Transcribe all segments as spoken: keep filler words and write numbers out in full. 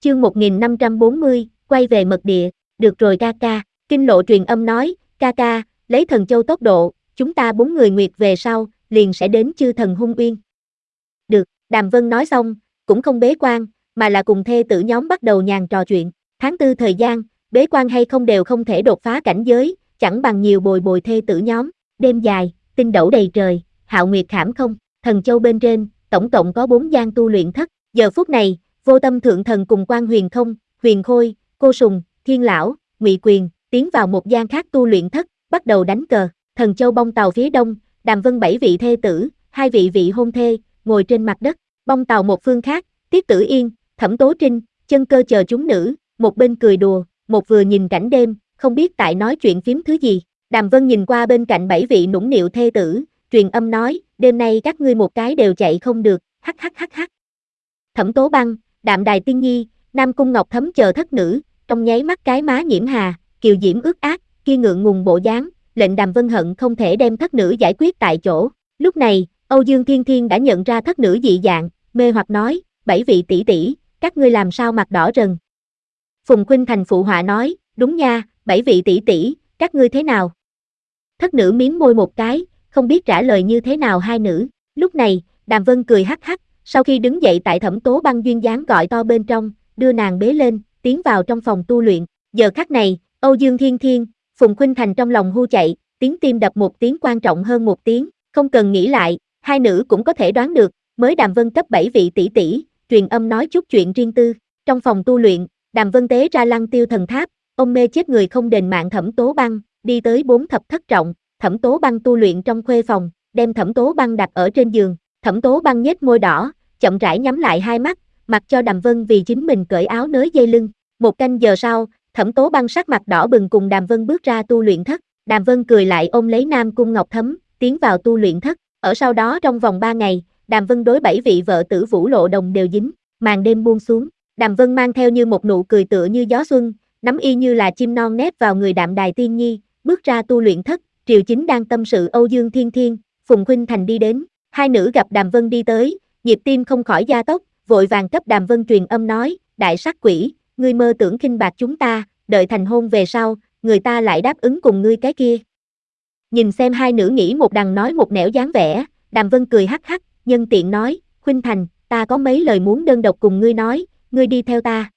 Chương một nghìn năm trăm bốn mươi, quay về mật địa, được rồi ca ca, Kinh Lộ truyền âm nói, ca ca, lấy thần châu tốc độ, chúng ta bốn người nguyệt về sau, liền sẽ đến chư thần hung uyên. Được, Đàm Vân nói xong, cũng không bế quan, mà là cùng thê tử nhóm bắt đầu nhàn trò chuyện, tháng tư thời gian, bế quan hay không đều không thể đột phá cảnh giới, chẳng bằng nhiều bồi bồi thê tử nhóm, đêm dài, tinh đẩu đầy trời, hạo nguyệt khảm không, thần châu bên trên, tổng cộng có bốn gian tu luyện thất, giờ phút này, Vô Tâm Thượng Thần cùng Quan Huyền Không, Huyền Khôi, Cô Sùng, Thiên Lão, Ngụy Quyền, tiến vào một gian khác tu luyện thất, bắt đầu đánh cờ, thần châu bông tàu phía đông, Đàm Vân bảy vị thê tử, hai vị vị hôn thê, ngồi trên mặt đất, bông tàu một phương khác, Tiết Tử Yên, Thẩm Tố Trinh, Chân Cơ chờ chúng nữ, một bên cười đùa, một vừa nhìn cảnh đêm, không biết tại nói chuyện phím thứ gì. Đàm Vân nhìn qua bên cạnh bảy vị nũng nịu thê tử, truyền âm nói, đêm nay các ngươi một cái đều chạy không được, hắc hắc hắc hắc. Thẩm Tố Băng, Đạm Đài Tiên Nhi, Nam Cung Ngọc Thấm chờ thất nữ, trong nháy mắt cái má nhiễm hà, kiều diễm ướt át, kia ngượng ngùng bộ dáng, lệnh Đàm Vân hận không thể đem thất nữ giải quyết tại chỗ. Lúc này, Âu Dương Thiên Thiên đã nhận ra thất nữ dị dạng, mê hoặc nói, bảy vị tỷ tỷ, các ngươi làm sao mặt đỏ rần. Phùng Khuynh Thành phụ họa nói, đúng nha, bảy vị tỷ tỷ, các ngươi thế nào? Thất nữ miếm môi một cái, không biết trả lời như thế nào hai nữ. Lúc này, Đàm Vân cười hắc hắc, sau khi đứng dậy tại Thẩm Tố Băng duyên dáng gọi to bên trong, đưa nàng bế lên, tiến vào trong phòng tu luyện. Giờ khắc này, Âu Dương Thiên Thiên, Phùng Khuynh Thành trong lòng hu chạy, tiếng tim đập một tiếng quan trọng hơn một tiếng, không cần nghĩ lại, hai nữ cũng có thể đoán được, mới Đàm Vân cấp bảy vị tỷ tỷ, truyền âm nói chút chuyện riêng tư. Trong phòng tu luyện, Đàm Vân tế ra Lăng Tiêu Thần Tháp, ông mê chết người không đền mạng Thẩm Tố Băng, đi tới bốn thập thất trọng, Thẩm Tố Băng tu luyện trong khuê phòng, đem Thẩm Tố Băng đặt ở trên giường, Thẩm Tố Băng nhếch môi đỏ, chậm rãi nhắm lại hai mắt, mặc cho Đàm Vân vì chính mình cởi áo nới dây lưng. Một canh giờ sau, Thẩm Tố Băng sắc mặt đỏ bừng cùng Đàm Vân bước ra tu luyện thất, Đàm Vân cười lại ôm lấy Nam Cung Ngọc Thấm, tiến vào tu luyện thất, ở sau đó trong vòng ba ngày, Đàm Vân đối bảy vị vợ tử Vũ Lộ Đồng đều dính, màn đêm buông xuống, Đàm Vân mang theo như một nụ cười tựa như gió xuân, nắm y như là chim non nép vào người Đạm Đài Tiên Nhi, bước ra tu luyện thất, Triều Chính đang tâm sự Âu Dương Thiên Thiên, Phùng Khuynh Thành đi đến, hai nữ gặp Đàm Vân đi tới, nhịp tim không khỏi gia tốc, vội vàng cấp Đàm Vân truyền âm nói, đại sắc quỷ, ngươi mơ tưởng khinh bạc chúng ta, đợi thành hôn về sau, người ta lại đáp ứng cùng ngươi cái kia. Nhìn xem hai nữ nghĩ một đằng nói một nẻo dáng vẻ, Đàm Vân cười hắc hắc, nhân tiện nói, Khuynh Thành, ta có mấy lời muốn đơn độc cùng ngươi nói, ngươi đi theo ta.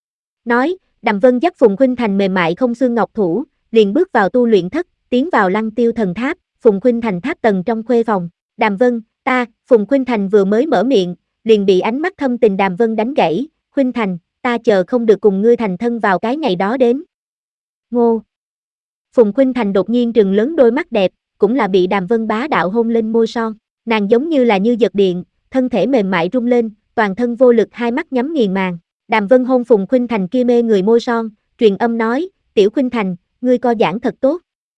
Nói, Đàm Vân dắt Phùng Khuynh Thành mềm mại không xương ngọc thủ, liền bước vào tu luyện thất, tiến vào Lăng Tiêu Thần Tháp, Phùng Khuynh Thành tháp tầng trong khuê phòng. Đàm Vân, ta, Phùng Khuynh Thành vừa mới mở miệng, liền bị ánh mắt thâm tình Đàm Vân đánh gãy, Khuynh Thành, ta chờ không được cùng ngươi thành thân vào cái ngày đó đến. Ngô. Phùng Khuynh Thành đột nhiên trừng lớn đôi mắt đẹp, cũng là bị Đàm Vân bá đạo hôn lên môi son, nàng giống như là như giật điện, thân thể mềm mại rung lên, toàn thân vô lực hai mắt nhắm nghiền màng. Đàm Vân hôn Phùng Khuynh Thành kia mê người môi son, truyền âm nói, tiểu Khuynh Thành, ngươi co giãn thật tốt.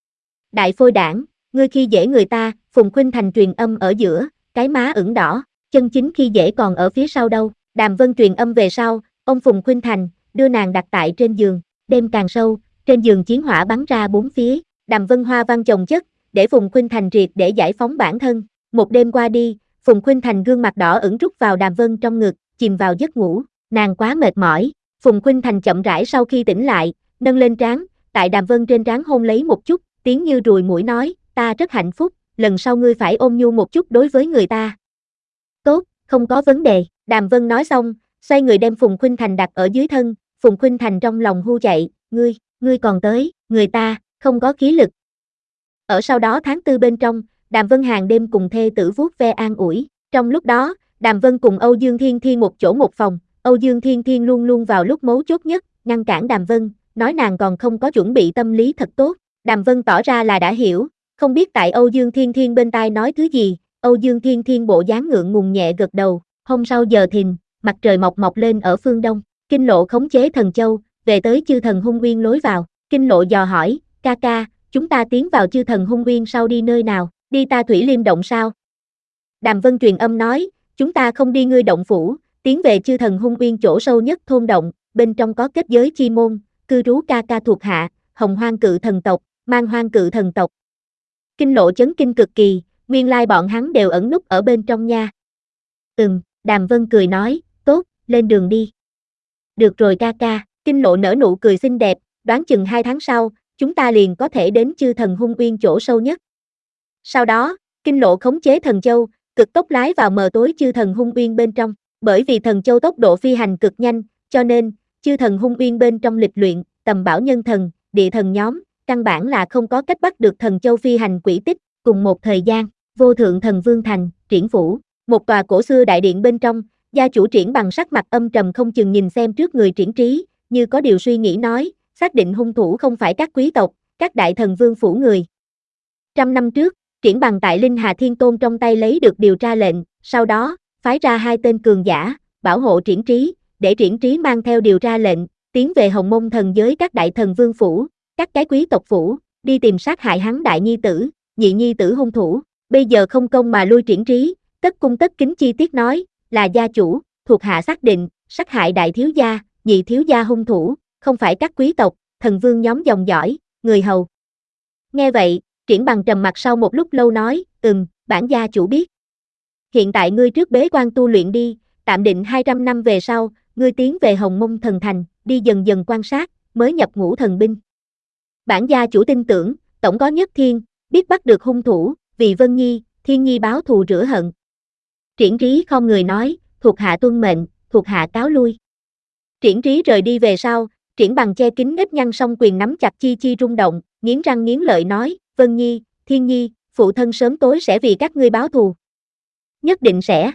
Đại phôi đảng, ngươi khi dễ người ta, Phùng Khuynh Thành truyền âm ở giữa, cái má ửng đỏ, chân chính khi dễ còn ở phía sau đâu. Đàm Vân truyền âm về sau, ông Phùng Khuynh Thành, đưa nàng đặt tại trên giường, đêm càng sâu, trên giường chiến hỏa bắn ra bốn phía, Đàm Vân hoa văn chồng chất, để Phùng Khuynh Thành triệt để giải phóng bản thân. Một đêm qua đi, Phùng Khuynh Thành gương mặt đỏ ửng rút vào Đàm Vân trong ngực, chìm vào giấc ngủ, nàng quá mệt mỏi. Phùng Khuynh Thành chậm rãi sau khi tỉnh lại, nâng lên trán, tại Đàm Vân trên trán hôn lấy một chút, tiếng như ruồi muỗi nói, ta rất hạnh phúc, lần sau ngươi phải ôn nhu một chút đối với người ta. Tốt, không có vấn đề, Đàm Vân nói xong, xoay người đem Phùng Khuynh Thành đặt ở dưới thân, Phùng Khuynh Thành trong lòng hu chạy, ngươi, ngươi còn tới, người ta, không có khí lực. Ở sau đó tháng tư bên trong, Đàm Vân hàng đêm cùng thê tử vuốt ve an ủi, trong lúc đó, Đàm Vân cùng Âu Dương Thiên Thiên một chỗ một phòng, Âu Dương Thiên Thiên luôn luôn vào lúc mấu chốt nhất, ngăn cản Đàm Vân, nói nàng còn không có chuẩn bị tâm lý thật tốt, Đàm Vân tỏ ra là đã hiểu, không biết tại Âu Dương Thiên Thiên bên tai nói thứ gì, Âu Dương Thiên Thiên bộ dáng ngượng ngùng nhẹ gật đầu, hôm sau giờ thìn, mặt trời mọc mọc lên ở phương đông, Kinh Lộ khống chế thần châu, về tới chư thần hung uyên lối vào, Kinh Lộ dò hỏi, ca ca, chúng ta tiến vào chư thần hung uyên sau đi nơi nào, đi ta Thủy Liêm động sao? Đàm Vân truyền âm nói, chúng ta không đi ngươi động phủ, tiến về chư thần hung uyên chỗ sâu nhất thôn động, bên trong có kết giới chi môn, cư trú ca ca thuộc hạ, Hồng Hoang Cự Thần tộc, Mang Hoang Cự Thần tộc. Kinh Lộ chấn kinh cực kỳ, nguyên lai bọn hắn đều ẩn núp ở bên trong nha. Ừm, Đàm Vân cười nói, tốt, lên đường đi. Được rồi ca ca, Kinh Lộ nở nụ cười xinh đẹp, đoán chừng hai tháng sau, chúng ta liền có thể đến chư thần hung uyên chỗ sâu nhất. Sau đó, Kinh Lộ khống chế thần châu, cực tốc lái vào mờ tối chư thần hung uyên bên trong, bởi vì thần châu tốc độ phi hành cực nhanh, cho nên, chư thần hung uyên bên trong lịch luyện, tầm bảo nhân thần, địa thần nhóm, căn bản là không có cách bắt được thần châu phi hành quỹ tích, cùng một thời gian, vô thượng thần vương thành, Triển phủ, một tòa cổ xưa đại điện bên trong, gia chủ Triển bằng sắc mặt âm trầm không chừng nhìn xem trước người Triển Trí, như có điều suy nghĩ nói, xác định hung thủ không phải các quý tộc, các đại thần vương phủ người. Trăm năm trước, Triển bằng tại Linh Hà Thiên Tôn trong tay lấy được điều tra lệnh, sau đó, phái ra hai tên cường giả, bảo hộ Triển Trí, để Triển Trí mang theo điều tra lệnh, tiến về Hồng Mông thần giới các đại thần vương phủ, các cái quý tộc phủ, đi tìm sát hại hắn đại nhi tử, nhị nhi tử hung thủ. Bây giờ không công mà lui Triển Trí, tất cung tất kính chi tiết nói, là gia chủ, thuộc hạ xác định, sát hại đại thiếu gia, nhị thiếu gia hung thủ, không phải các quý tộc, thần vương nhóm dòng dõi, người hầu. Nghe vậy, Triển bằng trầm mặt sau một lúc lâu nói, ừm, bản gia chủ biết. Hiện tại ngươi trước bế quan tu luyện đi, tạm định hai trăm năm về sau, ngươi tiến về Hồng Mông thần thành, đi dần dần quan sát, mới nhập ngũ thần binh. Bản gia chủ tin tưởng, tổng có nhất thiên, biết bắt được hung thủ, vì Vân Nhi, Thiên Nhi báo thù rửa hận. Triển Trí không người nói, thuộc hạ tuân mệnh, thuộc hạ cáo lui. Triển Trí rời đi về sau, Triển bằng che kín nếp nhăn song quyền nắm chặt chi chi rung động, nghiến răng nghiến lợi nói, Vân Nhi, Thiên Nhi, phụ thân sớm tối sẽ vì các ngươi báo thù. Nhất định sẽ.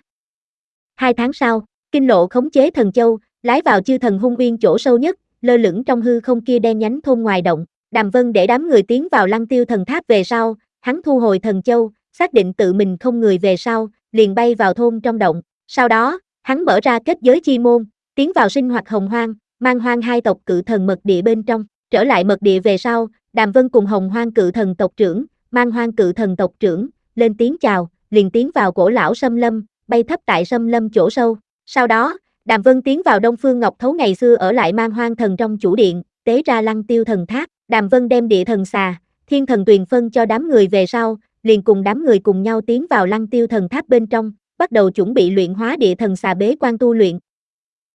Hai tháng sau, Kinh Lộ khống chế thần châu, lái vào chư thần hung uyên chỗ sâu nhất, lơ lửng trong hư không kia đen nhánh thôn ngoài động. Đàm Vân để đám người tiến vào Lăng Tiêu thần tháp về sau, hắn thu hồi thần châu, xác định tự mình không người về sau, liền bay vào thôn trong động. Sau đó, hắn mở ra kết giới chi môn, tiến vào sinh hoạt Hồng Hoang, Man Hoang hai tộc cự thần mật địa bên trong. Trở lại mật địa về sau, Đàm Vân cùng Hồng Hoang cự thần tộc trưởng, Man Hoang cự thần tộc trưởng, lên tiếng chào, liền tiến vào cổ lão Sâm Lâm, bay thấp tại Sâm Lâm chỗ sâu. Sau đó, Đàm Vân tiến vào Đông Phương Ngọc Thấu ngày xưa ở lại Man Hoang thần trong chủ điện, tế ra Lăng Tiêu thần tháp. Đàm Vân đem địa thần xà, thiên thần tuyền phân cho đám người về sau, liền cùng đám người cùng nhau tiến vào Lăng Tiêu thần tháp bên trong, bắt đầu chuẩn bị luyện hóa địa thần xà bế quan tu luyện.